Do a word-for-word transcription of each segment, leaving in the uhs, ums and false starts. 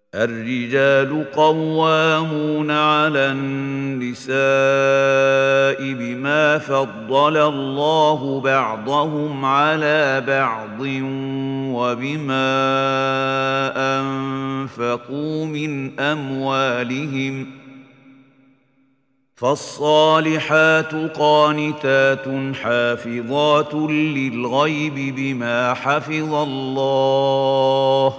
الرجال قوامون على النساء بما فضل الله بعضهم على بعض وبما أنفقوا من أموالهم، فالصالحات قانتات حافظات للغيب بما حفظ الله،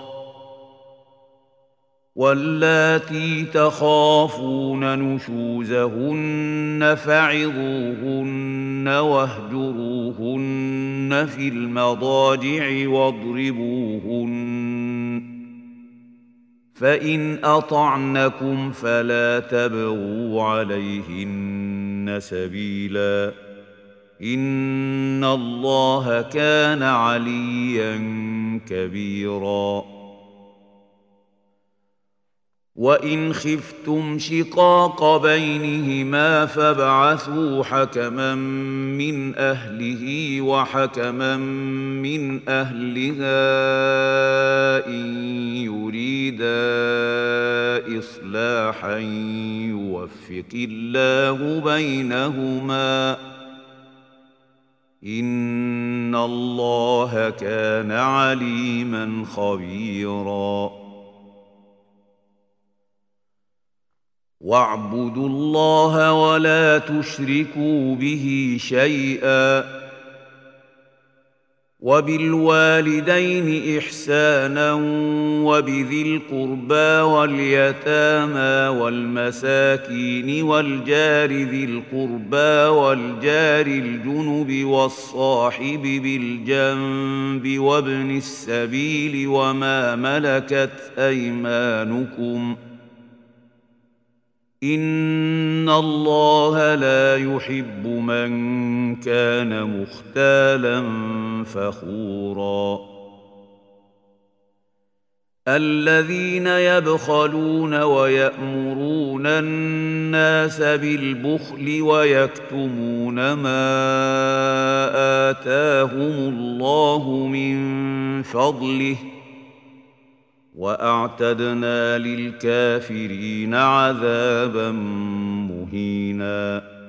واللاتي تخافون نشوزهن فعظوهن واهجروهن في المضاجع واضربوهن، فإن أطعنكم فلا تبغوا عليهن سبيلا، إن الله كان عليا كبيرا. وإن خفتم شقاق بينهما فابعثوا حكما من أهله وحكما من أهلها إن يريدا إصلاحا يوفق الله بينهما، إن الله كان عليما خبيرا. واعبدوا الله ولا تشركوا به شيئا، وبالوالدين إحسانا وبذي القربى واليتامى والمساكين والجار ذي القربى والجار الجنب والصاحب بالجنب وابن السبيل وما ملكت أيمانكم، إن الله لا يحب من كان مختالا فخورا. الذين يبخلون ويأمرون الناس بالبخل ويكتمون ما آتاهم الله من فضله، وأعتدنا للكافرين عذابا مهينا.